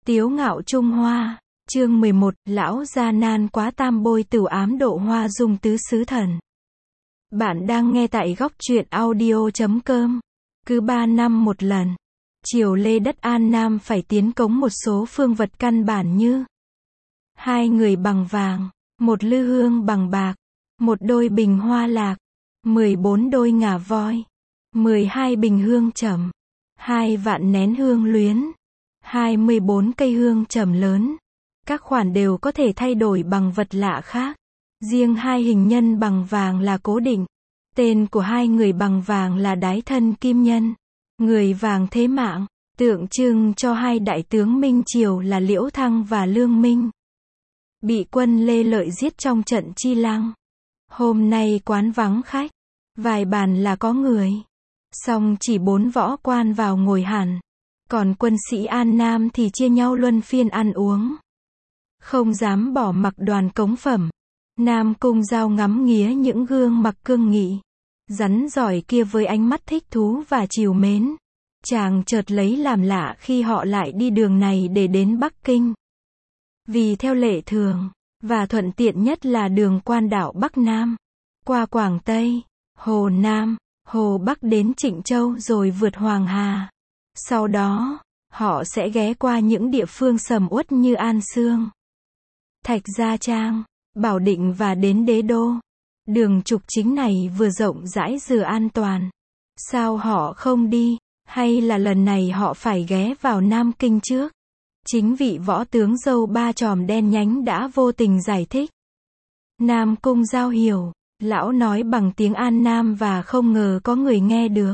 Tiếu ngạo Trung Hoa, chương 11, lão gia nan quá tam bôi tửu ám độ hoa dung tứ xứ thần. Bạn đang nghe tại góc truyện audio.com. Cứ 3 năm một lần, triều Lê đất An Nam phải tiến cống một số phương vật căn bản như 2 người bằng vàng, 1 lư hương bằng bạc, 1 đôi bình hoa lạc, 14 đôi ngà voi, 12 bình hương trầm, 2 vạn nén hương luyến, 24 cây hương trầm lớn. Các khoản đều có thể thay đổi bằng vật lạ khác. Riêng 2 hình nhân bằng vàng là cố định. Tên của 2 người bằng vàng là Đái Thân Kim Nhân, người vàng thế mạng, tượng trưng cho 2 đại tướng Minh Triều là Liễu Thăng và Lương Minh. Bị quân Lê Lợi giết trong trận Chi Lăng. Hôm nay quán vắng khách, vài bàn là có người. Song chỉ 4 võ quan vào ngồi hẳn. Còn quân sĩ An Nam thì chia nhau luân phiên ăn uống. Không dám bỏ mặc đoàn cống phẩm. Nam Cung Giao ngắm nghía những gương mặt cương nghị, rắn giỏi kia với ánh mắt thích thú và trìu mến. Chàng chợt lấy làm lạ khi họ lại đi đường này để đến Bắc Kinh. Vì theo lệ thường, và thuận tiện nhất là đường quan đảo Bắc Nam, qua Quảng Tây, Hồ Nam, Hồ Bắc đến Trịnh Châu rồi vượt Hoàng Hà. Sau đó, họ sẽ ghé qua những địa phương sầm uất như An Sương, Thạch Gia Trang, Bảo Định và đến Đế Đô. Đường trục chính này vừa rộng rãi vừa an toàn. Sao họ không đi, hay là lần này họ phải ghé vào Nam Kinh trước? Chính vị võ tướng râu ba chòm đen nhánh đã vô tình giải thích. Nam Cung Giao hiểu, lão nói bằng tiếng An Nam và không ngờ có người nghe được.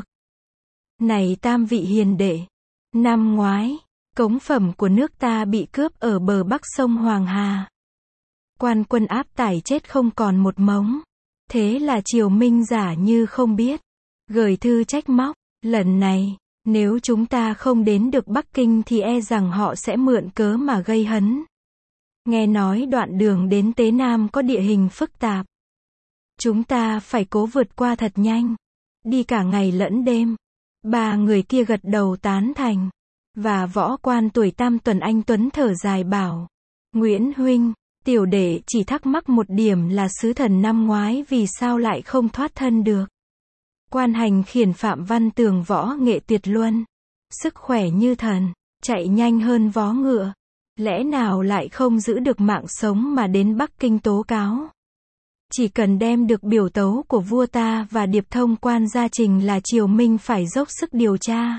Này tam vị hiền đệ, năm ngoái, cống phẩm của nước ta bị cướp ở bờ bắc sông Hoàng Hà. Quan quân áp tải chết không còn một mống. Thế là triều Minh giả như không biết, gửi thư trách móc. Lần này, nếu chúng ta không đến được Bắc Kinh thì e rằng họ sẽ mượn cớ mà gây hấn. Nghe nói đoạn đường đến Tế Nam có địa hình phức tạp. Chúng ta phải cố vượt qua thật nhanh. Đi cả ngày lẫn đêm. 3 người kia gật đầu tán thành. Và võ quan tuổi tam tuần anh Tuấn thở dài bảo: Nguyễn huynh, tiểu đệ chỉ thắc mắc một điểm là sứ thần năm ngoái vì sao lại không thoát thân được. Quan hành khiển Phạm Văn Tường võ nghệ tuyệt luân, sức khỏe như thần, chạy nhanh hơn vó ngựa. Lẽ nào lại không giữ được mạng sống mà đến Bắc Kinh tố cáo? Chỉ cần đem được biểu tấu của vua ta và điệp thông quan gia trình là triều Minh phải dốc sức điều tra.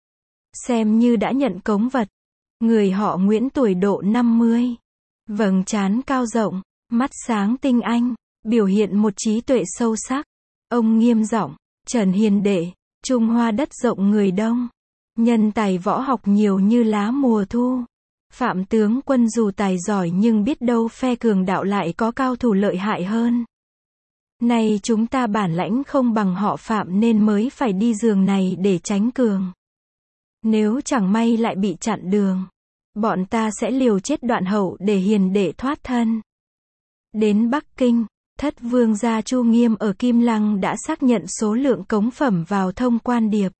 Xem như đã nhận cống vật. Người họ Nguyễn tuổi độ 50. Vầng trán cao rộng, mắt sáng tinh anh, biểu hiện một trí tuệ sâu sắc. Ông nghiêm giọng: Trần hiền đệ, Trung Hoa đất rộng người đông, nhân tài võ học nhiều như lá mùa thu. Phạm tướng quân dù tài giỏi nhưng biết đâu phe cường đạo lại có cao thủ lợi hại hơn. Này chúng ta bản lãnh không bằng họ Phạm nên mới phải đi giường này để tránh cường. Nếu chẳng may lại bị chặn đường, bọn ta sẽ liều chết đoạn hậu để hiền đệ thoát thân. Đến Bắc Kinh, thất vương gia Chu Nghiêm ở Kim Lăng đã xác nhận số lượng cống phẩm vào thông quan điệp.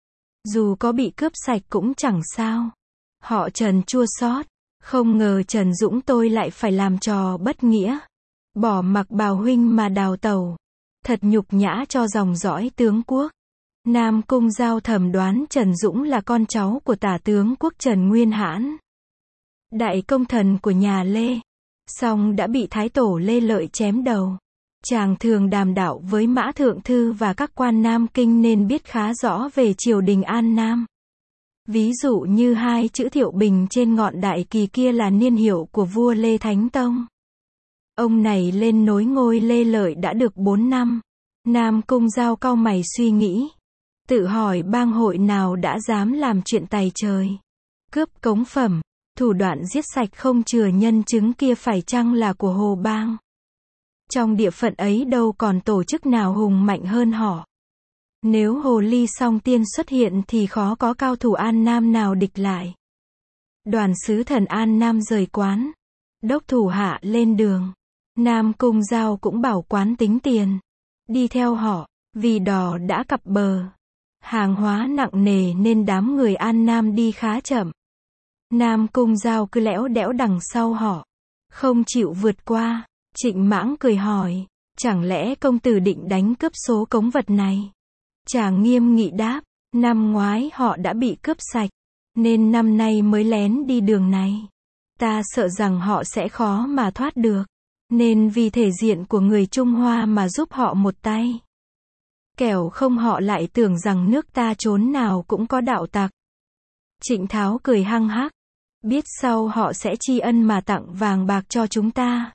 Dù có bị cướp sạch cũng chẳng sao. Họ Trần chua xót, không ngờ Trần Dũng tôi lại phải làm trò bất nghĩa. Bỏ mặc Bào huynh mà đào tẩu. Thật nhục nhã cho dòng dõi tướng quốc. Nam Cung Giao thầm đoán Trần Dũng là con cháu của tả tướng quốc Trần Nguyên Hãn, đại công thần của nhà Lê. Song đã bị Thái Tổ Lê Lợi chém đầu. Chàng thường đàm đạo với Mã Thượng Thư và các quan Nam Kinh nên biết khá rõ về triều đình An Nam. Ví dụ như 2 chữ Thiệu Bình trên ngọn đại kỳ kia là niên hiệu của vua Lê Thánh Tông. Ông này lên nối ngôi Lê Lợi đã được 4 năm. Nam Cung Giao cau mày suy nghĩ. Tự hỏi bang hội nào đã dám làm chuyện tày trời. Cướp cống phẩm, thủ đoạn giết sạch không chừa nhân chứng kia phải chăng là của Hồ Bang. Trong địa phận ấy đâu còn tổ chức nào hùng mạnh hơn họ. Nếu Hồ Ly Song Tiên xuất hiện thì khó có cao thủ An Nam nào địch lại. Đoàn sứ thần An Nam rời quán. Đốc thủ hạ lên đường. Nam Cung Giao cũng bảo quán tính tiền. Đi theo họ, vì đò đã cập bờ. Hàng hóa nặng nề nên đám người An Nam đi khá chậm. Nam Cung Giao cứ lẽo đẽo đằng sau họ, không chịu vượt qua. Trịnh Mãng cười hỏi, chẳng lẽ công tử định đánh cướp số cống vật này? Chàng nghiêm nghị đáp, năm ngoái họ đã bị cướp sạch, nên năm nay mới lén đi đường này. Ta sợ rằng họ sẽ khó mà thoát được, nên vì thể diện của người Trung Hoa mà giúp họ một tay. Kẻo không họ lại tưởng rằng nước ta chốn nào cũng có đạo tặc. Trịnh Tháo cười hăng hắc, biết sau họ sẽ tri ân mà tặng vàng bạc cho chúng ta.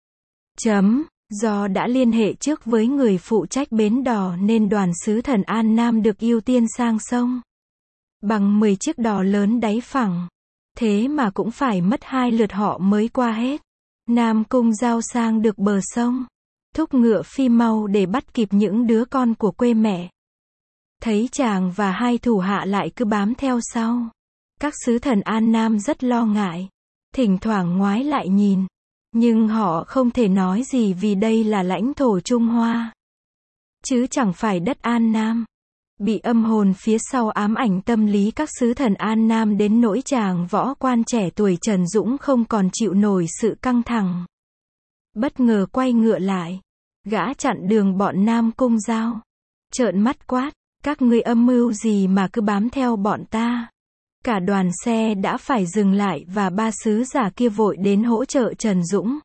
Do đã liên hệ trước với người phụ trách bến đò nên đoàn sứ thần An Nam được ưu tiên sang sông. Bằng 10 chiếc đò lớn đáy phẳng. Thế mà cũng phải mất 2 lượt họ mới qua hết. Nam Cung Giao sang được bờ sông. Thúc ngựa phi mau để bắt kịp những đứa con của quê mẹ. Thấy chàng và 2 thủ hạ lại cứ bám theo sau. Các sứ thần An Nam rất lo ngại. Thỉnh thoảng ngoái lại nhìn. Nhưng họ không thể nói gì vì đây là lãnh thổ Trung Hoa. Chứ chẳng phải đất An Nam. Bị âm hồn phía sau ám ảnh tâm lý các sứ thần An Nam đến nỗi chàng võ quan trẻ tuổi Trần Dũng không còn chịu nổi sự căng thẳng. Bất ngờ quay ngựa lại. Gã chặn đường bọn Nam Cung Giao. Trợn mắt quát, các ngươi âm mưu gì mà cứ bám theo bọn ta? Cả đoàn xe đã phải dừng lại và 3 sứ giả kia vội đến hỗ trợ Trần Dũng.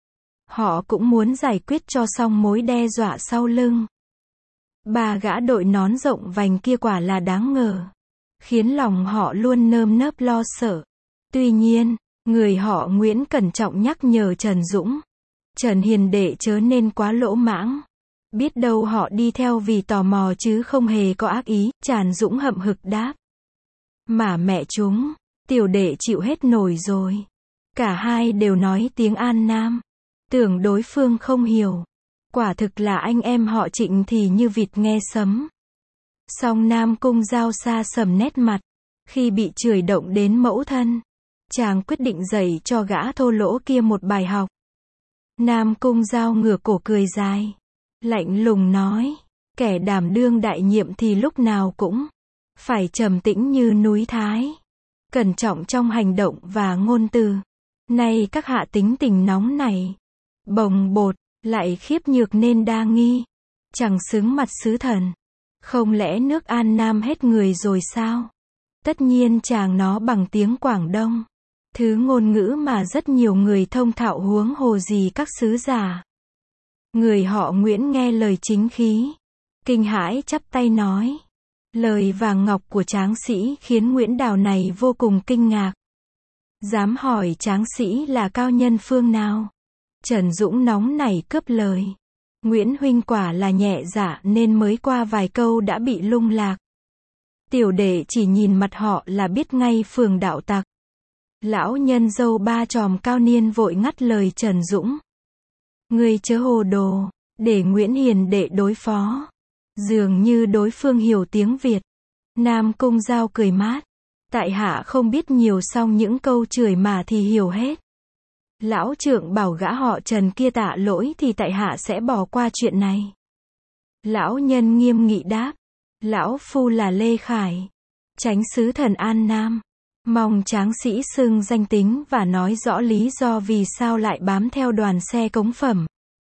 Họ cũng muốn giải quyết cho xong mối đe dọa sau lưng. 3 gã đội nón rộng vành kia quả là đáng ngờ. Khiến lòng họ luôn nơm nớp lo sợ. Tuy nhiên, người họ Nguyễn cẩn trọng nhắc nhở Trần Dũng. Trần hiền đệ chớ nên quá lỗ mãng. Biết đâu họ đi theo vì tò mò chứ không hề có ác ý. Trần Dũng hậm hực đáp. Mà mẹ chúng, tiểu đệ chịu hết nổi rồi. Cả hai đều nói tiếng An Nam. Tưởng đối phương không hiểu. Quả thực là anh em họ Trịnh thì như vịt nghe sấm. Song Nam Cung Giao xa sầm nét mặt. Khi bị chửi động đến mẫu thân, chàng quyết định dạy cho gã thô lỗ kia một bài học. Nam Cung Giao ngửa cổ cười dài. Lạnh lùng nói, kẻ đảm đương đại nhiệm thì lúc nào cũng phải trầm tĩnh như núi Thái. Cẩn trọng trong hành động và ngôn từ. Nay các hạ tính tình nóng này, bồng bột, lại khiếp nhược nên đa nghi. Chẳng xứng mặt sứ thần. Không lẽ nước An Nam hết người rồi sao? Tất nhiên chàng nó bằng tiếng Quảng Đông. Thứ ngôn ngữ mà rất nhiều người thông thạo huống hồ gì các sứ giả. Người họ Nguyễn nghe lời chính khí. Kinh hãi chắp tay nói. Lời vàng ngọc của tráng sĩ khiến Nguyễn Đào này vô cùng kinh ngạc. Dám hỏi tráng sĩ là cao nhân phương nào? Trần Dũng nóng nảy cướp lời. Nguyễn huynh quả là nhẹ dạ nên mới qua vài câu đã bị lung lạc. Tiểu đệ chỉ nhìn mặt họ là biết ngay phường đạo tặc. Lão nhân dâu 3 tròm cao niên vội ngắt lời Trần Dũng. Ngươi chớ hồ đồ, để Nguyễn hiền đệ đối phó. Dường như đối phương hiểu tiếng Việt. Nam Cung Giao cười mát. Tại hạ không biết nhiều song những câu chửi mà thì hiểu hết. Lão trượng bảo gã họ Trần kia tạ lỗi thì tại hạ sẽ bỏ qua chuyện này. Lão nhân nghiêm nghị đáp. Lão phu là Lê Khải, chánh sứ thần An Nam. Mong tráng sĩ xưng danh tính và nói rõ lý do vì sao lại bám theo đoàn xe cống phẩm.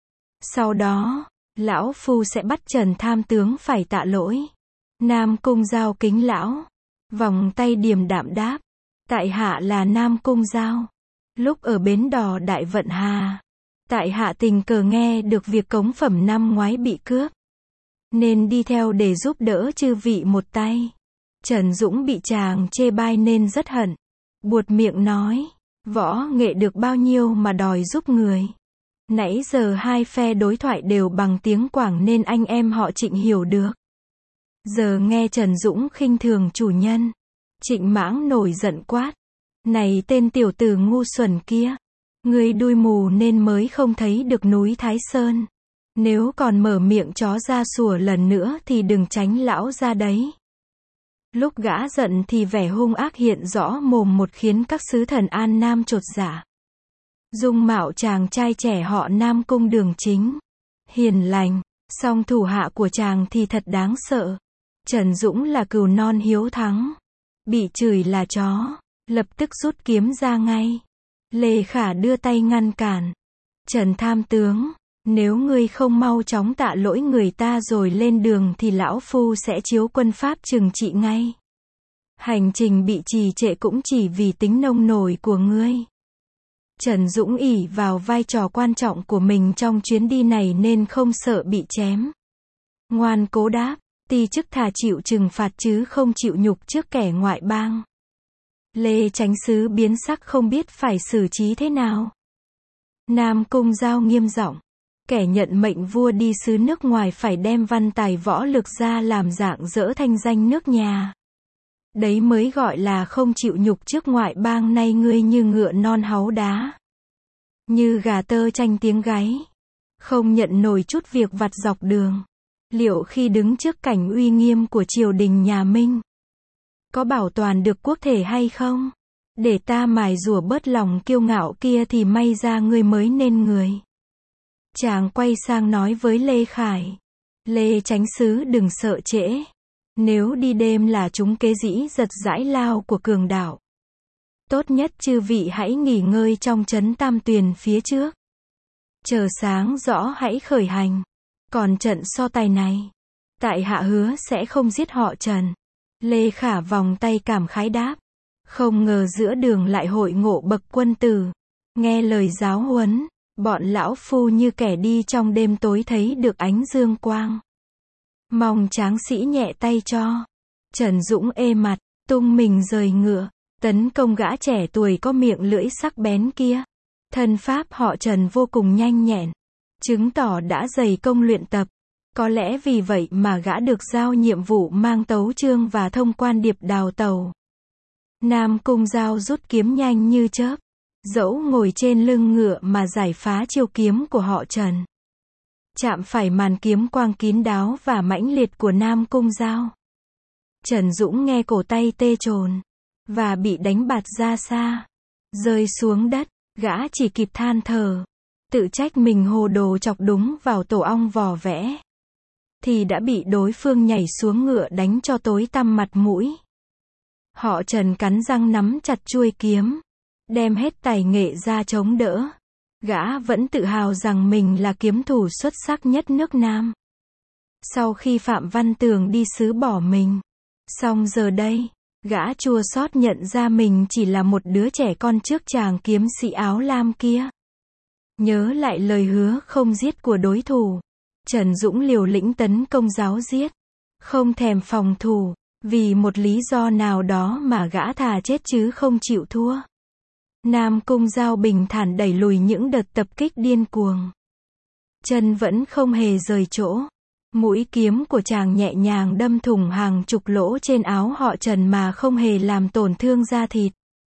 Sau đó, lão phu sẽ bắt Trần tham tướng phải tạ lỗi. Nam Cung Giao kính lão. Vòng tay điềm đạm đáp. Tại hạ là Nam Cung Giao. Lúc ở bến đò Đại Vận Hà, tại hạ tình cờ nghe được việc cống phẩm năm ngoái bị cướp, nên đi theo để giúp đỡ chư vị một tay. Trần Dũng bị chàng chê bai nên rất hận. Buột miệng nói, võ nghệ được bao nhiêu mà đòi giúp người. Nãy giờ hai phe đối thoại đều bằng tiếng Quảng nên anh em họ Trịnh hiểu được. Giờ nghe Trần Dũng khinh thường chủ nhân, Trịnh Mãng nổi giận quát. Này tên tiểu tử ngu xuẩn kia, ngươi đuôi mù nên mới không thấy được núi Thái Sơn. Nếu còn mở miệng chó ra sủa lần nữa thì đừng tránh lão ra đấy. Lúc gã giận thì vẻ hung ác hiện rõ mồm một khiến các sứ thần An Nam chột dạ. Dung mạo chàng trai trẻ họ Nam Cung Đường Chính, hiền lành, song thủ hạ của chàng thì thật đáng sợ. Trần Dũng là cừu non hiếu thắng, bị chửi là chó, lập tức rút kiếm ra ngay. Lê Khả đưa tay ngăn cản. Trần tham tướng, nếu ngươi không mau chóng tạ lỗi người ta rồi lên đường thì lão phu sẽ chiếu quân pháp trừng trị ngay. Hành trình bị trì trệ cũng chỉ vì tính nông nổi của ngươi. Trần Dũng ỷ vào vai trò quan trọng của mình trong chuyến đi này nên không sợ bị chém. Ngoan cố đáp, ti chức thà chịu trừng phạt chứ không chịu nhục trước kẻ ngoại bang. Lê Chánh Sứ biến sắc không biết phải xử trí thế nào. Nam Cung Giao nghiêm giọng, kẻ nhận mệnh vua đi xứ nước ngoài phải đem văn tài võ lực ra làm rạng rỡ thanh danh nước nhà. Đấy mới gọi là không chịu nhục trước ngoại bang, nay ngươi như ngựa non háu đá. Như gà tơ tranh tiếng gáy. Không nhận nổi chút việc vặt dọc đường. Liệu khi đứng trước cảnh uy nghiêm của triều đình nhà Minh, có bảo toàn được quốc thể hay không? Để ta mài rủa bớt lòng kiêu ngạo kia thì may ra ngươi mới nên người. Chàng quay sang nói với Lê Khải. Lê Chánh Sứ đừng sợ trễ. Nếu đi đêm là chúng kế dĩ giật giải lao của cường đạo. Tốt nhất chư vị hãy nghỉ ngơi trong trấn Tam Tuyền phía trước. Chờ sáng rõ hãy khởi hành. Còn trận so tài này, tại hạ hứa sẽ không giết họ Trần. Lê Khả vòng tay cảm khái đáp. Không ngờ giữa đường lại hội ngộ bậc quân tử. Nghe lời giáo huấn, bọn lão phu như kẻ đi trong đêm tối thấy được ánh dương quang. Mong tráng sĩ nhẹ tay cho. Trần Dũng ê mặt, tung mình rời ngựa, tấn công gã trẻ tuổi có miệng lưỡi sắc bén kia. Thân pháp họ Trần vô cùng nhanh nhẹn, chứng tỏ đã dày công luyện tập. Có lẽ vì vậy mà gã được giao nhiệm vụ mang tấu chương và thông quan điệp đào tàu. Nam Cung Giao rút kiếm nhanh như chớp, dẫu ngồi trên lưng ngựa mà giải phá chiêu kiếm của họ Trần. Chạm phải màn kiếm quang kín đáo và mãnh liệt của Nam Cung Giao. Trần Dũng nghe cổ tay tê chồn, và bị đánh bạt ra xa. Rơi xuống đất, gã chỉ kịp than thở. Tự trách mình hồ đồ chọc đúng vào tổ ong vò vẽ. Thì đã bị đối phương nhảy xuống ngựa đánh cho tối tăm mặt mũi. Họ Trần cắn răng nắm chặt chuôi kiếm, đem hết tài nghệ ra chống đỡ. Gã vẫn tự hào rằng mình là kiếm thủ xuất sắc nhất nước Nam. Sau khi Phạm Văn Tường đi xứ bỏ mình, song giờ đây, gã chua xót nhận ra mình chỉ là một đứa trẻ con trước chàng kiếm sĩ áo lam kia. Nhớ lại lời hứa không giết của đối thủ, Trần Dũng liều lĩnh tấn công giáo giết, không thèm phòng thủ, vì một lý do nào đó mà gã thà chết chứ không chịu thua. Nam Cung Giao bình thản đẩy lùi những đợt tập kích điên cuồng. Chân vẫn không hề rời chỗ. Mũi kiếm của chàng nhẹ nhàng đâm thủng hàng chục lỗ trên áo họ Trần mà không hề làm tổn thương da thịt.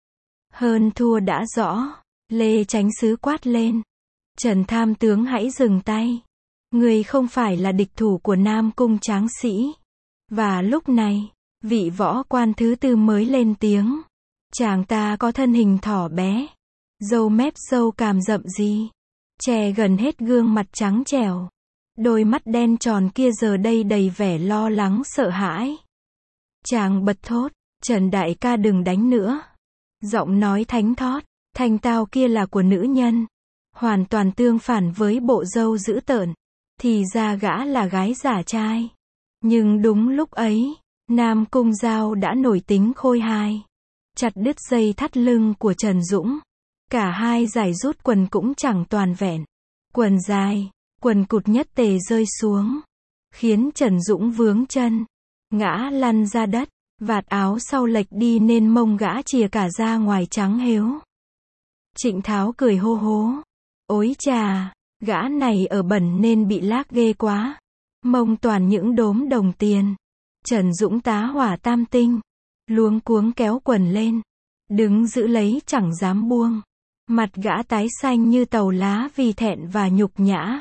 Hơn thua đã rõ. Lê Chánh Sứ quát lên. Trần tham tướng hãy dừng tay. Người không phải là địch thủ của Nam Cung tráng sĩ. Và lúc này, vị võ quan thứ tư mới lên tiếng. Chàng ta có thân hình thỏ bé, râu mép râu càm rậm gì, che gần hết gương mặt trắng trẻo. Đôi mắt đen tròn kia giờ đây đầy vẻ lo lắng sợ hãi. Chàng bật thốt, Trần đại ca đừng đánh nữa. Giọng nói thánh thót, thanh tao kia là của nữ nhân. Hoàn toàn tương phản với bộ râu dữ tợn. Thì ra gã là gái giả trai. Nhưng đúng lúc ấy, Nam Cung Giao đã nổi tính khôi hài. Chặt đứt dây thắt lưng của Trần Dũng. Cả hai giải rút quần cũng chẳng toàn vẹn. Quần dài, quần cụt nhất tề rơi xuống, khiến Trần Dũng vướng chân, ngã lăn ra đất, vạt áo sau lệch đi nên mông gã chìa cả ra ngoài trắng hếu. Trịnh Tháo cười hô hố. Ối chà, gã này ở bẩn nên bị lác ghê quá. Mông toàn những đốm đồng tiền. Trần Dũng tá hỏa tam tinh. Luống cuống kéo quần lên. Đứng giữ lấy chẳng dám buông. Mặt gã tái xanh như tàu lá vì thẹn và nhục nhã.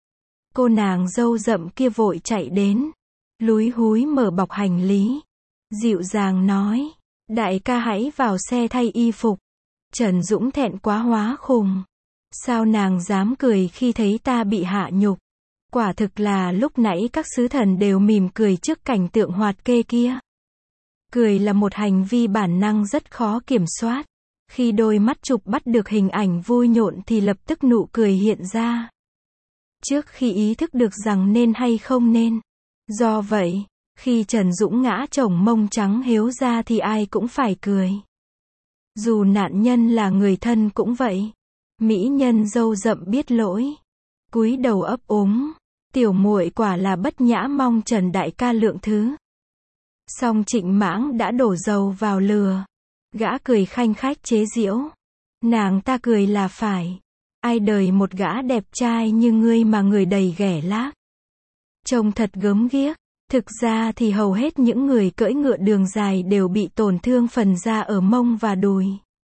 Cô nàng râu rậm kia vội chạy đến. Lúi húi mở bọc hành lý. Dịu dàng nói. Đại ca hãy vào xe thay y phục. Trần Dũng thẹn quá hóa khùng. Sao nàng dám cười khi thấy ta bị hạ nhục? Quả thực là lúc nãy các sứ thần đều mỉm cười trước cảnh tượng hoạt kê kia. Cười là một hành vi bản năng rất khó kiểm soát. Khi đôi mắt chụp bắt được hình ảnh vui nhộn thì lập tức nụ cười hiện ra. Trước khi ý thức được rằng nên hay không nên. Do vậy, khi Trần Dũng ngã chồng mông trắng héo ra thì ai cũng phải cười. Dù nạn nhân là người thân cũng vậy. Mỹ nhân râu rậm biết lỗi. Cúi đầu ấp úng. Tiểu muội quả là bất nhã, mong Trần đại ca lượng thứ. Song Trịnh Mãng đã đổ dầu vào lửa. Gã cười khanh khách chế giễu. Nàng ta cười là phải. Ai đời một gã đẹp trai như ngươi mà người đầy ghẻ lác. Trông thật gớm ghiếc. Thực ra thì hầu hết những người cưỡi ngựa đường dài đều bị tổn thương phần da ở mông và đùi.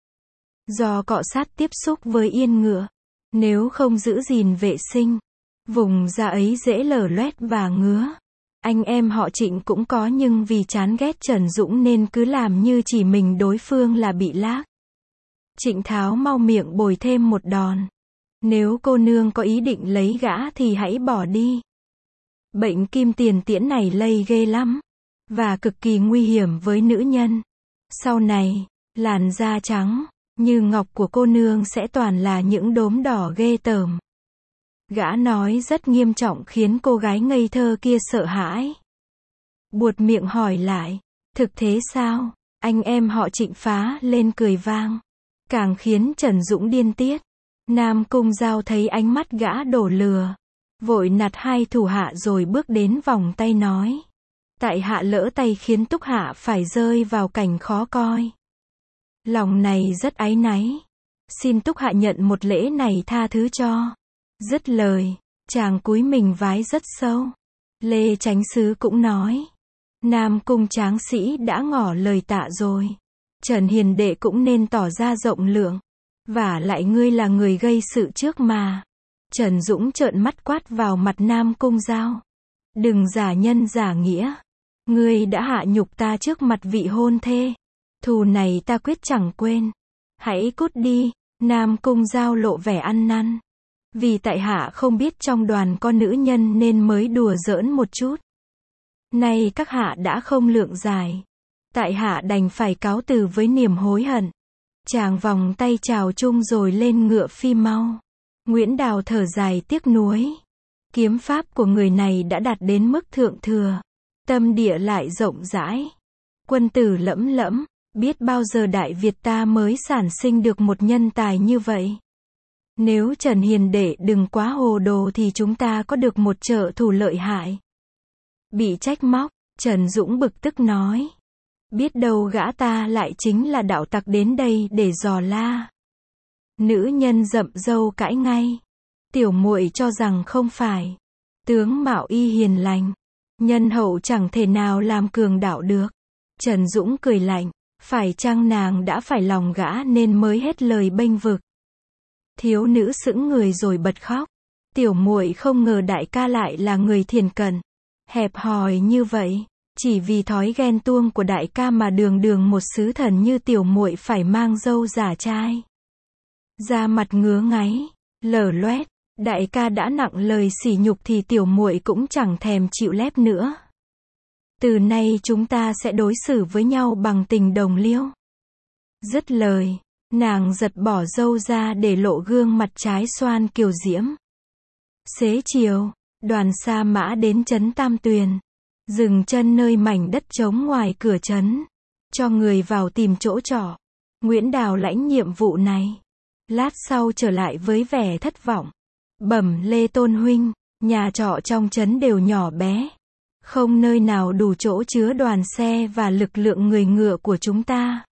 Do cọ sát tiếp xúc với yên ngựa. Nếu không giữ gìn vệ sinh, vùng da ấy dễ lở loét và ngứa. Anh em họ Trịnh cũng có, nhưng vì chán ghét Trần Dũng nên cứ làm như chỉ mình đối phương là bị lác. Trịnh Tháo mau miệng bồi thêm một đòn. Nếu cô nương có ý định lấy gã thì hãy bỏ đi. Bệnh kim tiền tiễn này lây ghê lắm. Và cực kỳ nguy hiểm với nữ nhân. Sau này, làn da trắng như ngọc của cô nương sẽ toàn là những đốm đỏ ghê tởm. Gã nói rất nghiêm trọng khiến cô gái ngây thơ kia sợ hãi. Buột miệng hỏi lại, thực thế sao? Anh em họ Trịnh phá lên cười vang. Càng khiến Trần Dũng điên tiết. Nam Cung Giao thấy ánh mắt gã đổ lừa. Vội nạt hai thủ hạ rồi bước đến vòng tay nói. Tại hạ lỡ tay khiến Túc Hạ phải rơi vào cảnh khó coi. Lòng này rất áy náy. Xin Túc Hạ nhận một lễ này tha thứ cho. Dứt lời, chàng cúi mình vái rất sâu. Lê Chánh Sứ cũng nói. Nam Cung tráng sĩ đã ngỏ lời tạ rồi. Trần hiền đệ cũng nên tỏ ra rộng lượng. Vả lại ngươi là người gây sự trước mà. Trần Dũng trợn mắt quát vào mặt Nam Cung Giao. Đừng giả nhân giả nghĩa. Ngươi đã hạ nhục ta trước mặt vị hôn thê. Thù này ta quyết chẳng quên. Hãy cút đi. Nam Cung Giao lộ vẻ ăn năn. Vì tại hạ không biết trong đoàn có nữ nhân nên mới đùa giỡn một chút. Nay các hạ đã không lượng dài. Tại hạ đành phải cáo từ với niềm hối hận. Chàng vòng tay chào chung rồi lên ngựa phi mau. Nguyễn Đào thở dài tiếc nuối. Kiếm pháp của người này đã đạt đến mức thượng thừa. Tâm địa lại rộng rãi. Quân tử lẫm lẫm. Biết bao giờ Đại Việt ta mới sản sinh được một nhân tài như vậy. Nếu Trần hiền đệ đừng quá hồ đồ thì chúng ta có được một trợ thủ lợi hại. Bị trách móc, Trần Dũng bực tức nói. Biết đâu gã ta lại chính là đạo tặc đến đây để dò la. Nữ nhân rậm râu cãi ngay. Tiểu muội cho rằng không phải. Tướng mạo y hiền lành. Nhân hậu chẳng thể nào làm cường đạo được. Trần Dũng cười lạnh. Phải chăng nàng đã phải lòng gã nên mới hết lời bênh vực. Thiếu nữ sững người rồi bật khóc. Tiểu muội không ngờ đại ca lại là người thiền cận. Hẹp hòi như vậy. Chỉ vì thói ghen tuông của đại ca mà đường đường một sứ thần như tiểu muội phải mang dâu giả trai. Da mặt ngứa ngáy, lở loét. Đại ca đã nặng lời sỉ nhục thì tiểu muội cũng chẳng thèm chịu lép nữa. Từ nay chúng ta sẽ đối xử với nhau bằng tình đồng liêu. Dứt lời, nàng giật bỏ râu ra để lộ gương mặt trái xoan kiều diễm. Xế chiều, đoàn sa mã đến trấn Tam Tuyền. Dừng chân nơi mảnh đất trống ngoài cửa trấn. Cho người vào tìm chỗ trọ. Nguyễn Đào lãnh nhiệm vụ này. Lát sau trở lại với vẻ thất vọng. Bẩm Lê Tôn huynh, nhà trọ trong trấn đều nhỏ bé. Không nơi nào đủ chỗ chứa đoàn xe và lực lượng người ngựa của chúng ta.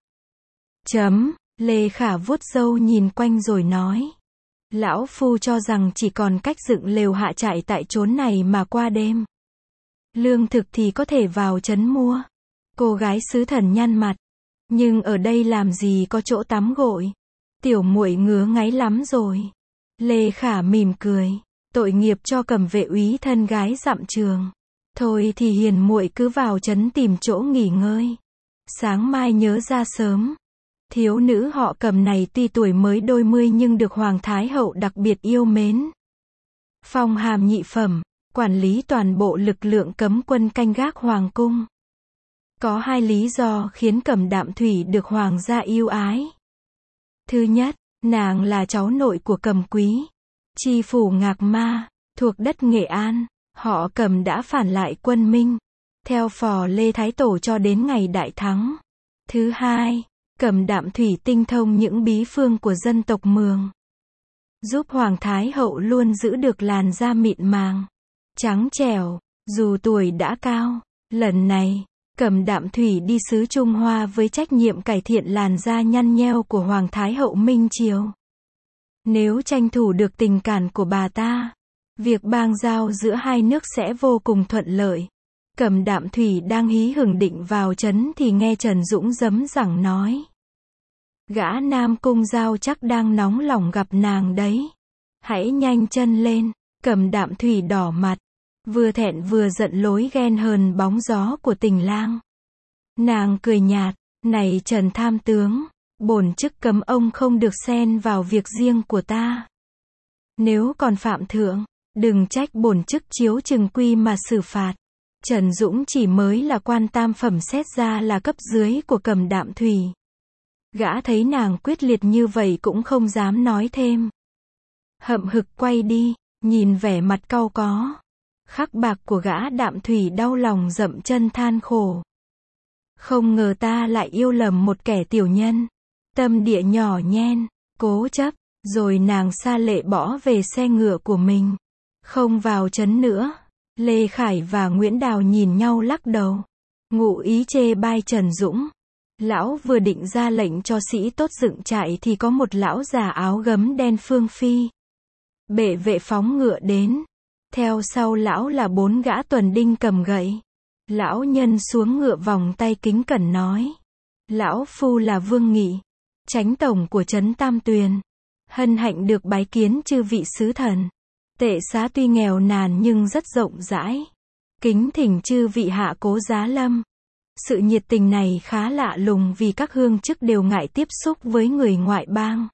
Lê Khả vuốt râu nhìn quanh rồi nói. Lão phu cho rằng chỉ còn cách dựng lều hạ trại tại chốn này mà qua đêm. Lương thực thì có thể vào trấn mua. Cô gái sứ thần nhăn mặt. Nhưng ở đây làm gì có chỗ tắm gội. Tiểu muội ngứa ngáy lắm rồi. Lê Khả mỉm cười. Tội nghiệp cho Cầm Vệ úy thân gái dặm trường. Thôi thì hiền muội cứ vào trấn tìm chỗ nghỉ ngơi. Sáng mai nhớ ra sớm. Thiếu nữ họ Cầm này tuy tuổi mới đôi mươi nhưng được Hoàng Thái Hậu đặc biệt yêu mến. Phong hàm nhị phẩm, quản lý toàn bộ lực lượng cấm quân canh gác Hoàng cung. Có hai lý do khiến Cẩm Đạm Thủy được hoàng gia yêu ái. Thứ nhất, nàng là cháu nội của Cẩm Quý, tri phủ Ngạc Ma, thuộc đất Nghệ An. Họ Cẩm đã phản lại quân Minh, theo phò Lê Thái Tổ cho đến ngày đại thắng. Thứ hai, Cẩm Đạm Thủy tinh thông những bí phương của dân tộc Mường, giúp Hoàng Thái Hậu luôn giữ được làn da mịn màng, trắng trẻo, dù tuổi đã cao. Lần này, Cẩm Đạm Thủy đi xứ Trung Hoa với trách nhiệm cải thiện làn da nhăn nheo của Hoàng Thái Hậu Minh Triều. Nếu tranh thủ được tình cảm của bà ta, việc bang giao giữa hai nước sẽ vô cùng thuận lợi. Cẩm Đạm Thủy đang hí hửng định vào trấn thì nghe Trần Dũng giấm giảng nói. Gã Nam Cung Giao chắc đang nóng lòng gặp nàng đấy. Hãy nhanh chân lên. Cẩm Đạm Thủy đỏ mặt, vừa thẹn vừa giận lối ghen hờn bóng gió của tình lang. Nàng cười nhạt, này Trần tham tướng, bổn chức cấm ông không được xen vào việc riêng của ta. Nếu còn phạm thượng, đừng trách bổn chức chiếu trừng quy mà xử phạt. Trần Dũng chỉ mới là quan tam phẩm xét ra là cấp dưới của Cẩm Đạm Thủy. Gã thấy nàng quyết liệt như vậy cũng không dám nói thêm. Hậm hực quay đi, nhìn vẻ mặt cau có, khắc bạc của gã Đạm Thủy đau lòng dậm chân than khổ. Không ngờ ta lại yêu lầm một kẻ tiểu nhân. Tâm địa nhỏ nhen, cố chấp, rồi nàng xa lệ bỏ về xe ngựa của mình. Không vào trấn nữa. Lê Khải và Nguyễn Đào nhìn nhau lắc đầu. Ngụ ý chê bai Trần Dũng. Lão vừa định ra lệnh cho sĩ tốt dựng trại thì có một lão già áo gấm đen phương phi. Bệ vệ phóng ngựa đến. Theo sau lão là 4 gã tuần đinh cầm gậy. Lão nhân xuống ngựa vòng tay kính cẩn nói. Lão phu là Vương Nghị, chánh tổng của trấn Tam Tuyền. Hân hạnh được bái kiến chư vị sứ thần. Tệ xá tuy nghèo nàn nhưng rất rộng rãi. Kính thỉnh chư vị hạ cố giá lâm. Sự nhiệt tình này khá lạ lùng vì các hương chức đều ngại tiếp xúc với người ngoại bang.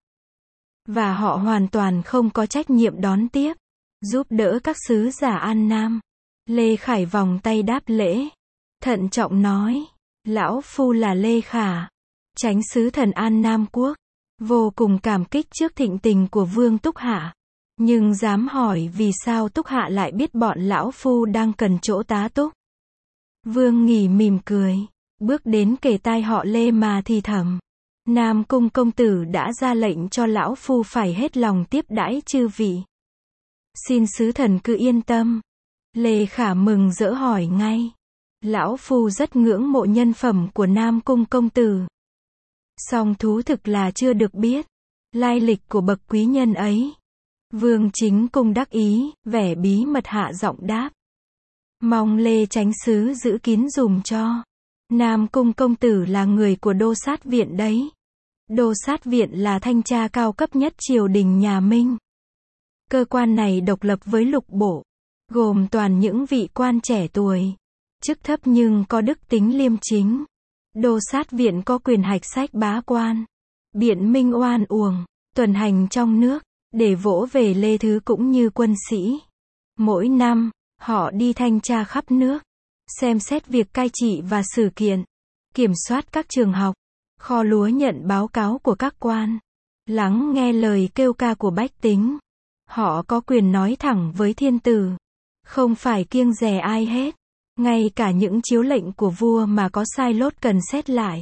Và họ hoàn toàn không có trách nhiệm đón tiếp, giúp đỡ các sứ giả An Nam. Lê Khải vòng tay đáp lễ. Thận trọng nói. Lão phu là Lê Khả, chánh sứ thần An Nam Quốc. Vô cùng cảm kích trước thịnh tình của Vương Túc Hạ. Nhưng dám hỏi vì sao Túc Hạ lại biết bọn lão phu đang cần chỗ tá túc. Vương Nghỉ mỉm cười, bước đến kề tai họ Lê mà thì thầm. Nam Cung công tử đã ra lệnh cho lão phu phải hết lòng tiếp đãi chư vị. Xin sứ thần cứ yên tâm. Lê Khả mừng rỡ hỏi ngay. Lão phu rất ngưỡng mộ nhân phẩm của Nam Cung công tử. Song thú thực là chưa được biết lai lịch của bậc quý nhân ấy. Vương Chính Cung đắc ý, vẻ bí mật hạ giọng đáp. Mong Lê chánh sứ giữ kín dùm cho. Nam Cung công tử là người của Đô Sát Viện đấy. Đô Sát Viện là thanh tra cao cấp nhất triều đình nhà Minh. Cơ quan này độc lập với lục bộ, gồm toàn những vị quan trẻ tuổi, chức thấp nhưng có đức tính liêm chính. Đô Sát Viện có quyền hạch sách bá quan, biện minh oan uổng, tuần hành trong nước, để vỗ về lê thứ cũng như quân sĩ. Mỗi năm, họ đi thanh tra khắp nước, xem xét việc cai trị và xử kiện, kiểm soát các trường học, kho lúa, nhận báo cáo của các quan, lắng nghe lời kêu ca của bách tính. Họ có quyền nói thẳng với thiên tử, không phải kiêng dè ai hết. Ngay cả những chiếu lệnh của vua mà có sai lốt cần xét lại,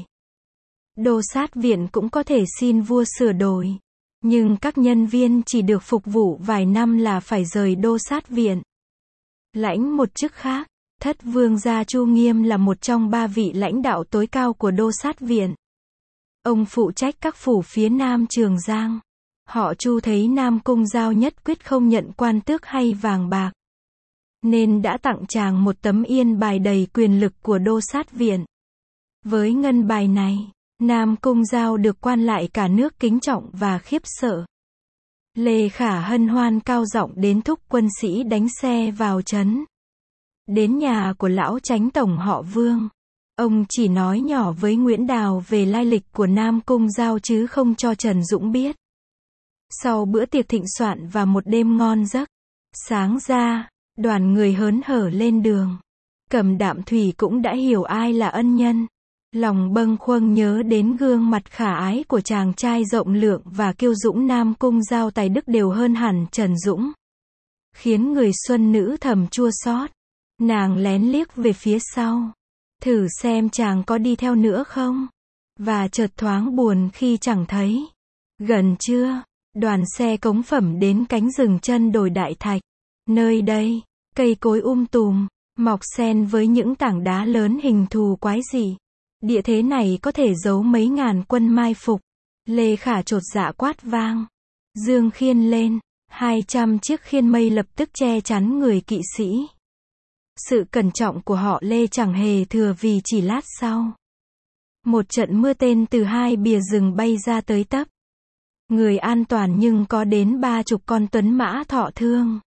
Đô Sát Viện cũng có thể xin vua sửa đổi. Nhưng các nhân viên chỉ được phục vụ vài năm là phải rời Đô Sát Viện, lãnh một chức khác. Thất vương gia Chu Nghiêm là một trong 3 vị lãnh đạo tối cao của Đô Sát Viện. Ông phụ trách các phủ phía Nam Trường Giang. Họ Chu thấy Nam Cung Giao nhất quyết không nhận quan tước hay vàng bạc, nên đã tặng chàng một tấm yên bài đầy quyền lực của Đô Sát Viện. Với ngân bài này, Nam Cung Giao được quan lại cả nước kính trọng và khiếp sợ. Lê Khả hân hoan cao giọng đến thúc quân sĩ đánh xe vào trấn. Đến nhà của lão chánh tổng họ Vương. Ông chỉ nói nhỏ với Nguyễn Đào về lai lịch của Nam Cung Giao chứ không cho Trần Dũng biết. Sau bữa tiệc thịnh soạn và một đêm ngon giấc, sáng ra, đoàn người hớn hở lên đường. Cầm Đạm Thủy cũng đã hiểu ai là ân nhân. Lòng bâng khuâng nhớ đến gương mặt khả ái của chàng trai rộng lượng và kiêu dũng Nam Cung Giao tài đức đều hơn hẳn Trần Dũng. Khiến người xuân nữ thầm chua xót. Nàng lén liếc về phía sau. Thử xem chàng có đi theo nữa không? Và chợt thoáng buồn khi chẳng thấy. Gần trưa, đoàn xe cống phẩm đến cánh rừng chân đồi Đại Thạch. Nơi đây, cây cối tùm, mọc xen với những tảng đá lớn hình thù quái dị. Địa thế này có thể giấu mấy ngàn quân mai phục. Lê Khả chột dạ quát vang. Dương khiên lên, 200 chiếc khiên mây lập tức che chắn người kỵ sĩ. Sự cẩn trọng của họ Lê chẳng hề thừa vì chỉ lát sau. Một trận mưa tên từ hai bìa rừng bay ra tới tấp. Người an toàn nhưng có đến 30 con tuấn mã thọ thương.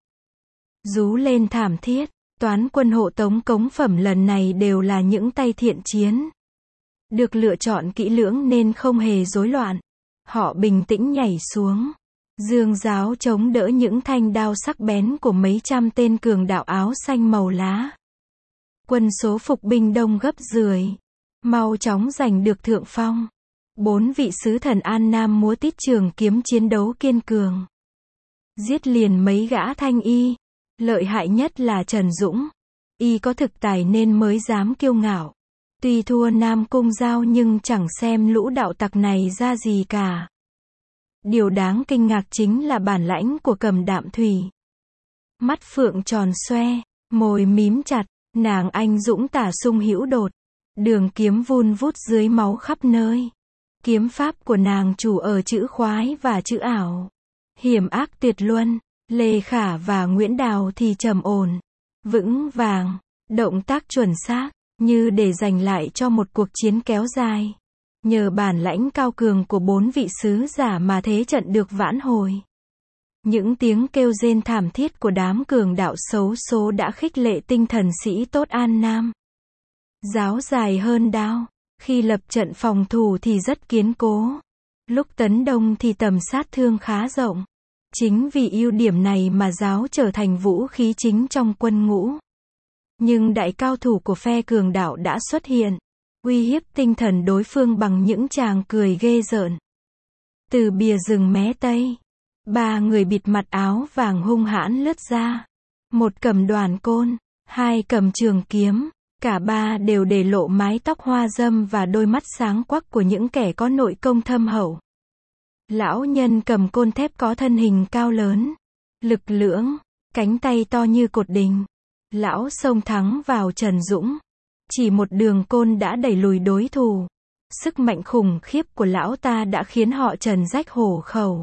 Rú lên thảm thiết, toán quân hộ tống cống phẩm lần này đều là những tay thiện chiến. Được lựa chọn kỹ lưỡng nên không hề rối loạn. Họ bình tĩnh nhảy xuống. Dương giáo chống đỡ những thanh đao sắc bén của mấy trăm tên cường đạo áo xanh màu lá. Quân số phục binh đông gấp rưỡi. Mau chóng giành được thượng phong. 4 vị sứ thần An Nam múa tít trường kiếm chiến đấu kiên cường. Giết liền mấy gã thanh y. Lợi hại nhất là Trần Dũng. Y có thực tài nên mới dám kiêu ngạo. Tuy thua Nam Cung Giao nhưng chẳng xem lũ đạo tặc này ra gì cả. Điều đáng kinh ngạc chính là bản lãnh của Cầm Đạm Thủy. Mắt phượng tròn xoe, môi mím chặt, nàng anh dũng tả sung hữu đột. Đường kiếm vun vút dưới máu khắp nơi. Kiếm pháp của nàng chủ ở chữ khoái và chữ ảo. Hiểm ác tuyệt luân. Lê Khả và Nguyễn Đào thì trầm ổn, vững vàng, động tác chuẩn xác, như để giành lại cho một cuộc chiến kéo dài. Nhờ bản lãnh cao cường của 4 vị sứ giả mà thế trận được vãn hồi. Những tiếng kêu rên thảm thiết của đám cường đạo xấu số đã khích lệ tinh thần sĩ tốt An Nam. Giáo dài hơn đao, khi lập trận phòng thủ thì rất kiên cố. Lúc tấn công thì tầm sát thương khá rộng. Chính vì ưu điểm này mà giáo trở thành vũ khí chính trong quân ngũ. Nhưng đại cao thủ của phe cường đạo đã xuất hiện, uy hiếp tinh thần đối phương bằng những tràng cười ghê rợn. Từ bìa rừng mé tây, 3 người bịt mặt áo vàng hung hãn lướt ra. Một cầm đoàn côn, 2 cầm trường kiếm, cả 3 đều để lộ mái tóc hoa râm và đôi mắt sáng quắc của những kẻ có nội công thâm hậu. Lão nhân cầm côn thép có thân hình cao lớn, lực lưỡng, cánh tay to như cột đình. Lão xông thẳng vào Trần Dũng. Chỉ một đường côn đã đẩy lùi đối thủ. Sức mạnh khủng khiếp của lão ta đã khiến họ Trần rách hổ khẩu.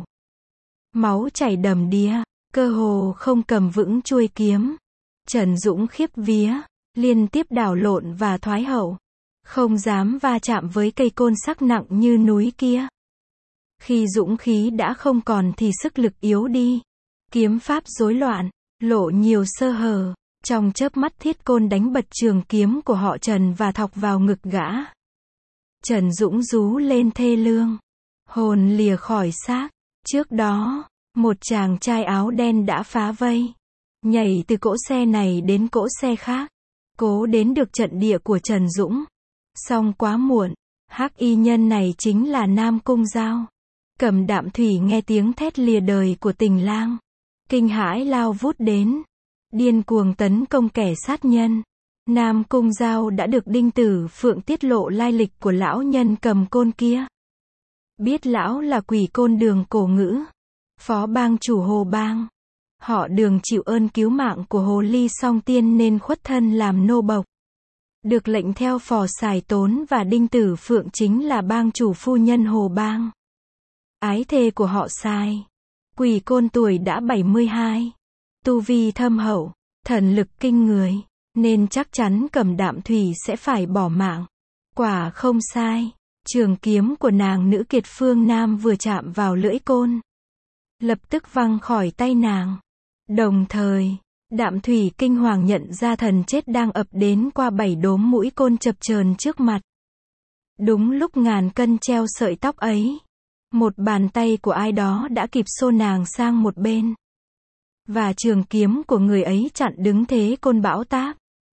Máu chảy đầm đìa, cơ hồ không cầm vững chuôi kiếm. Trần Dũng khiếp vía, liên tiếp đảo lộn và thoái hậu. Không dám va chạm với cây côn sắc nặng như núi kia. Khi dũng khí đã không còn thì sức lực yếu đi. Kiếm pháp rối loạn, lộ nhiều sơ hở. Trong chớp mắt thiết côn đánh bật trường kiếm của họ Trần và thọc vào ngực gã. Trần Dũng rú lên thê lương. Hồn lìa khỏi xác. Trước đó, một chàng trai áo đen đã phá vây. Nhảy từ cỗ xe này đến cỗ xe khác. Cố đến được trận địa của Trần Dũng. Song quá muộn. Hắc y nhân này chính là Nam Cung Giao. Cầm Đạm Thủy nghe tiếng thét lìa đời của tình lang. Kinh hãi lao vút đến. Điên cuồng tấn công kẻ sát nhân. Nam Cung Giao đã được Đinh Tử Phượng tiết lộ lai lịch của lão nhân cầm côn kia. Biết lão là quỷ côn Đường Cổ Ngữ, phó bang chủ Hồ Bang. Họ Đường chịu ơn cứu mạng của Hồ Ly Song Tiên nên khuất thân làm nô bộc. Được lệnh theo Phò Sài Tốn và Đinh Tử Phượng chính là bang chủ phu nhân Hồ Bang. Ái thê của họ Sài. Quỷ côn tuổi đã 72. Tu vi thâm hậu, thần lực kinh người, nên chắc chắn Cầm Đạm Thủy sẽ phải bỏ mạng. Quả không sai, trường kiếm của nàng nữ kiệt phương Nam vừa chạm vào lưỡi côn. Lập tức văng khỏi tay nàng. Đồng thời, Đạm Thủy kinh hoàng nhận ra thần chết đang ập đến qua 7 đốm mũi côn chập chờn trước mặt. Đúng lúc ngàn cân treo sợi tóc ấy, một bàn tay của ai đó đã kịp xô nàng sang một bên. Và trường kiếm của người ấy chặn đứng thế côn bão táp.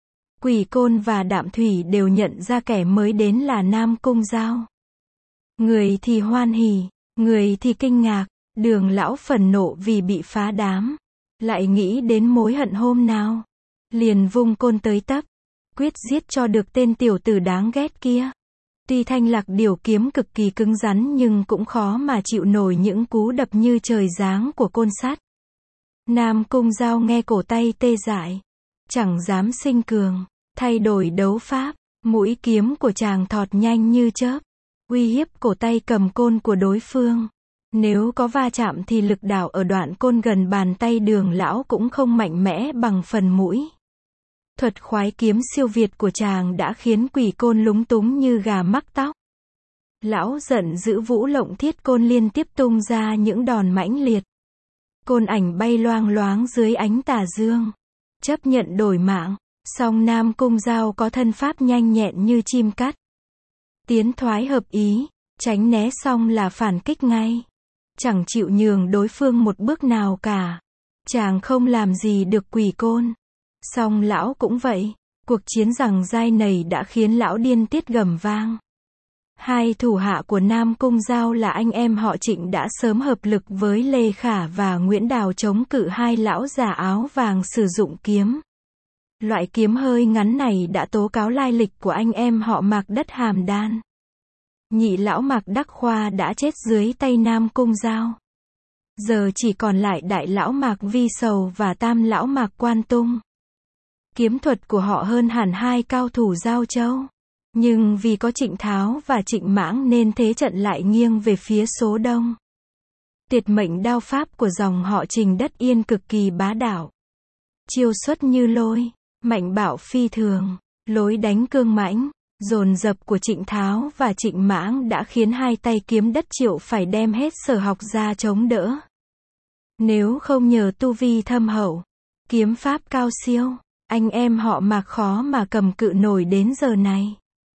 Quỷ Côn và Đạm Thủy đều nhận ra kẻ mới đến là Nam Cung Dao. Người thì hoan hỉ, người thì kinh ngạc, Đường lão phẫn nộ vì bị phá đám. Lại nghĩ đến mối hận hôm nào. Liền vung côn tới tấp, quyết giết cho được tên tiểu tử đáng ghét kia. Tuy Thanh Lạc Điểu kiếm cực kỳ cứng rắn nhưng cũng khó mà chịu nổi những cú đập như trời giáng của côn sắt. Nam Cung Dao nghe cổ tay tê dại, chẳng dám sinh cường, thay đổi đấu pháp, mũi kiếm của chàng thọt nhanh như chớp, uy hiếp cổ tay cầm côn của đối phương. Nếu có va chạm thì lực đạo ở đoạn côn gần bàn tay Đường lão cũng không mạnh mẽ bằng phần mũi. Thuật khoái kiếm siêu việt của chàng đã khiến Quỷ Côn lúng túng như gà mắc tóc. Lão giận dữ vũ lộng thiết côn liên tiếp tung ra những đòn mãnh liệt. Côn ảnh bay loang loáng dưới ánh tà dương. Chấp nhận đổi mạng, song Nam Cung Dao có thân pháp nhanh nhẹn như chim cắt. Tiến thoái hợp ý, tránh né xong là phản kích ngay. Chẳng chịu nhường đối phương một bước nào cả. Chàng không làm gì được Quỷ Côn. Song lão cũng vậy, cuộc chiến giằng dai này đã khiến lão điên tiết gầm vang. Hai thủ hạ của Nam Cung Dao là anh em họ Trịnh đã sớm hợp lực với Lê Khả và Nguyễn Đào chống cự hai lão già áo vàng sử dụng kiếm. Loại kiếm hơi ngắn này đã tố cáo lai lịch của anh em họ Mạc đất Hàm Đan. Nhị lão Mạc Đắc Khoa đã chết dưới tay Nam Cung Dao. Giờ chỉ còn lại đại lão Mạc Vi Sầu và tam lão Mạc Quan Tung. Kiếm thuật của họ hơn hẳn hai cao thủ Giao Châu. Nhưng vì có Trịnh Tháo và Trịnh Mãng nên thế trận lại nghiêng về phía số đông. Tuyệt mệnh đao pháp của dòng họ Trình đất Yên cực kỳ bá đạo. Chiêu xuất như lôi, mạnh bạo phi thường, lối đánh cương mãnh, dồn dập của Trịnh Tháo và Trịnh Mãng đã khiến hai tay kiếm đất Triệu phải đem hết sở học ra chống đỡ. Nếu không nhờ tu vi thâm hậu, kiếm pháp cao siêu, anh em họ Mạc khó mà cầm cự nổi đến giờ này.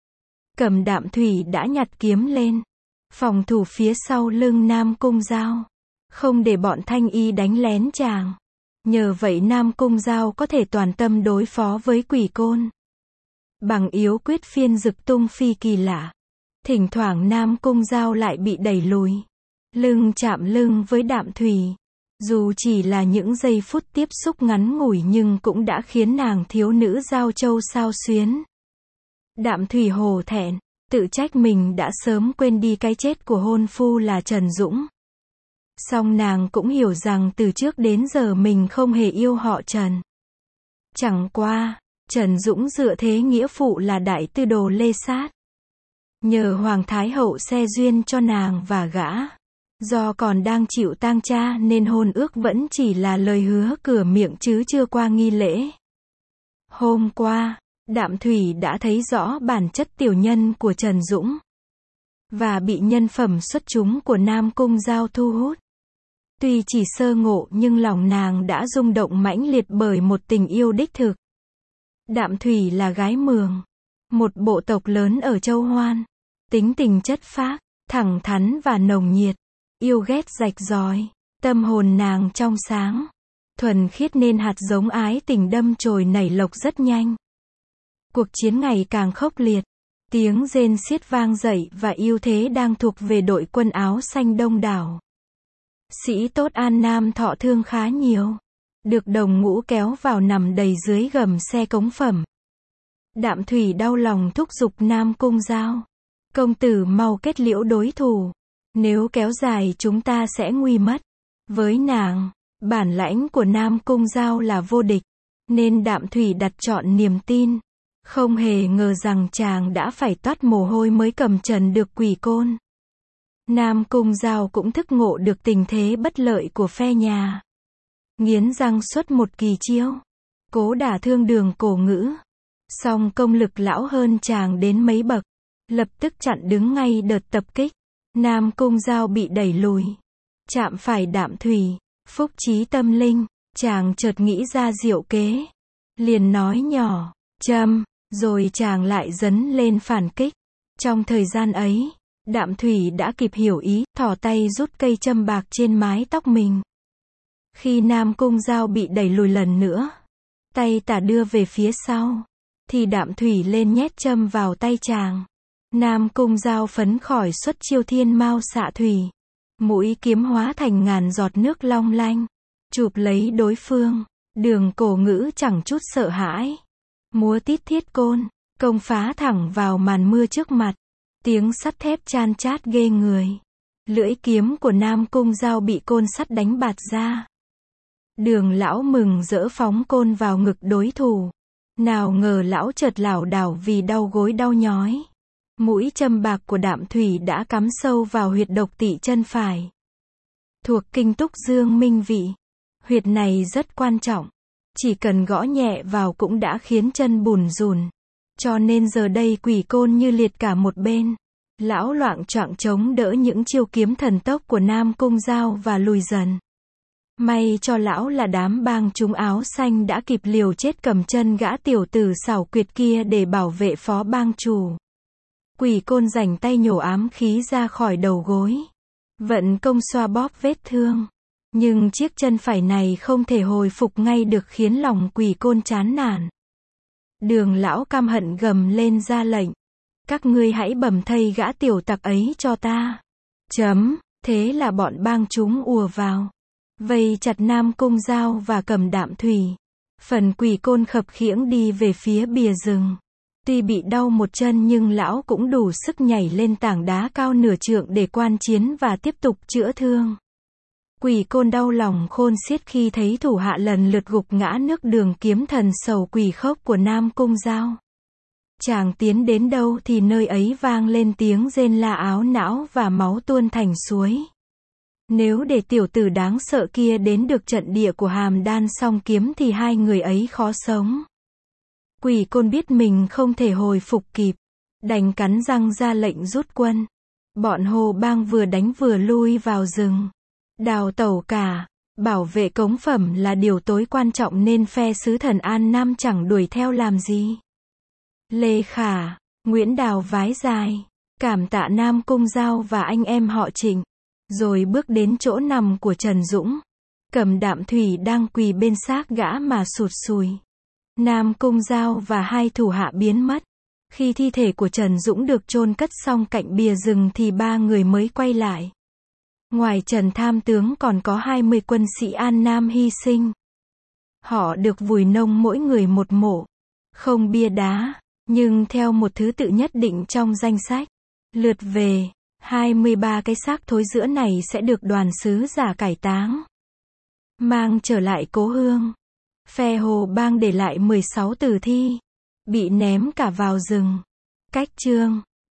Cầm Đạm Thủy đã nhặt kiếm lên, phòng thủ phía sau lưng Nam Cung Dao, không để bọn Thanh Y đánh lén chàng. Nhờ vậy Nam Cung Dao có thể toàn tâm đối phó với Quỷ Côn. Bằng yếu quyết phiên dực tung phi kỳ lạ, thỉnh thoảng Nam Cung Dao lại bị đẩy lùi, lưng chạm lưng với Đạm Thủy. Dù chỉ là những giây phút tiếp xúc ngắn ngủi nhưng cũng đã khiến nàng thiếu nữ Giao Châu xao xuyến. Đạm Thủy hổ thẹn, tự trách mình đã sớm quên đi cái chết của hôn phu là Trần Dũng. Song nàng cũng hiểu rằng từ trước đến giờ mình không hề yêu họ Trần. Chẳng qua, Trần Dũng dựa thế nghĩa phụ là đại tư đồ Lê Sát. Nhờ Hoàng Thái Hậu xe duyên cho nàng và gã. Do còn đang chịu tang cha nên hôn ước vẫn chỉ là lời hứa cửa miệng chứ chưa qua nghi lễ. Hôm qua, Đạm Thủy đã thấy rõ bản chất tiểu nhân của Trần Dũng. Và bị nhân phẩm xuất chúng của Nam Cung Dao thu hút. Tuy chỉ sơ ngộ nhưng lòng nàng đã rung động mãnh liệt bởi một tình yêu đích thực. Đạm Thủy là gái Mường. Một bộ tộc lớn ở Châu Hoan. Tính tình chất phác, thẳng thắn và nồng nhiệt. Yêu ghét rạch ròi. Tâm hồn nàng trong sáng, thuần khiết nên hạt giống ái tình đâm chồi nảy lộc rất nhanh. Cuộc chiến ngày càng khốc liệt. Tiếng rên xiết vang dậy và ưu thế đang thuộc về đội quân áo xanh đông đảo. Sĩ tốt An Nam thọ thương khá nhiều. Được đồng ngũ kéo vào nằm đầy dưới gầm xe cống phẩm. Đạm Thủy đau lòng thúc giục Nam Cung Dao. Công tử mau kết liễu đối thủ. Nếu kéo dài chúng ta sẽ nguy mất. Với nàng, bản lãnh của Nam Cung Dao là vô địch. Nên Đạm Thủy đặt trọn niềm tin. Không hề ngờ rằng chàng đã phải toát mồ hôi mới cầm trần được Quỷ Côn. Nam Cung Dao cũng thức ngộ được tình thế bất lợi của phe nhà. Nghiến răng xuất một kỳ chiêu. Cố đả thương Đường Cổ Ngữ. Song công lực lão hơn chàng đến mấy bậc. Lập tức chặn đứng ngay đợt tập kích. Nam Cung Dao bị đẩy lùi. Chạm phải Đạm Thủy. Phúc trí tâm linh. Chàng chợt nghĩ ra diệu kế. Liền nói nhỏ. Châm. Rồi chàng lại dấn lên phản kích. Trong thời gian ấy, Đạm Thủy đã kịp hiểu ý, thò tay rút cây châm bạc trên mái tóc mình. Khi Nam Cung Dao bị đẩy lùi lần nữa, tay tả đưa về phía sau. thì Đạm Thủy lên nhét châm vào tay chàng. Nam Cung Giao phấn khỏi xuất chiêu thiên mao xạ thủy. Mũi kiếm hóa thành ngàn giọt nước long lanh. Chụp lấy đối phương. Đường Cổ Ngữ chẳng chút sợ hãi. Múa tít thiết côn. Công phá thẳng vào màn mưa trước mặt. Tiếng sắt thép chan chát ghê người. Lưỡi kiếm của Nam Cung Giao bị côn sắt đánh bạt ra. Đường lão mừng rỡ phóng côn vào ngực đối thủ. Nào ngờ lão chợt lảo đảo vì đau gối đau nhói. Mũi châm bạc của Đạm Thủy đã cắm sâu vào huyệt độc tỵ chân phải. Thuộc kinh Túc Dương Minh Vị. Huyệt này rất quan trọng. Chỉ cần gõ nhẹ vào cũng đã khiến chân bùn rùn. Cho nên giờ đây quỷ côn như liệt cả một bên. Lão loạng choạng chống đỡ những chiêu kiếm thần tốc của Nam Cung Giao và lùi dần. May cho lão là đám bang chúng áo xanh đã kịp liều chết cầm chân gã tiểu tử xảo quyệt kia để bảo vệ phó bang chủ. Quỷ côn rảnh tay nhổ ám khí ra khỏi đầu gối. Vận công xoa bóp vết thương. Nhưng chiếc chân phải này không thể hồi phục ngay được khiến lòng quỷ côn chán nản. Đường lão căm hận gầm lên ra lệnh. Các ngươi hãy bầm thây gã tiểu tặc ấy cho ta. Thế là bọn bang chúng ùa vào. Vây chặt Nam Cung Giao và cầm Đạm Thủy. Phần quỷ côn khập khiễng đi về phía bìa rừng. Tuy bị đau một chân nhưng lão cũng đủ sức nhảy lên tảng đá cao nửa trượng để quan chiến và tiếp tục chữa thương. Quỷ côn đau lòng khôn xiết khi thấy thủ hạ lần lượt gục ngã nước Đường kiếm thần sầu quỷ khốc của Nam Cung Giao. Chàng tiến đến đâu thì nơi ấy vang lên tiếng rên la áo não và máu tuôn thành suối. Nếu để tiểu tử đáng sợ kia đến được trận địa của Hàm Đan Song Kiếm thì hai người ấy khó sống. Quỷ côn biết mình không thể hồi phục kịp. Đành cắn răng ra lệnh rút quân. Bọn Hồ Bang vừa đánh vừa lui vào rừng. Đào tẩu cả. Bảo vệ cống phẩm là điều tối quan trọng nên phe sứ thần An Nam chẳng đuổi theo làm gì. Lê Khả, Nguyễn Đào vái dài. Cảm tạ Nam Cung Giao và anh em họ Trịnh. Rồi bước đến chỗ nằm của Trần Dũng. Cầm Đạm Thủy đang quỳ bên xác gã mà sụt sùi. Nam Cung Giao và hai thủ hạ biến mất. Khi thi thể của Trần Dũng được chôn cất xong cạnh bìa rừng thì ba người mới quay lại. Ngoài Trần Tham Tướng còn có 20 quân sĩ An Nam hy sinh. Họ được vùi nông mỗi người một mộ. Không bia đá, nhưng theo một thứ tự nhất định trong danh sách. Lượt về, 23 cái xác thối rữa này sẽ được đoàn sứ giả cải táng. Mang trở lại cố hương. Phe Hồ Bang để lại 16 tử thi. Bị ném cả vào rừng. Cách chương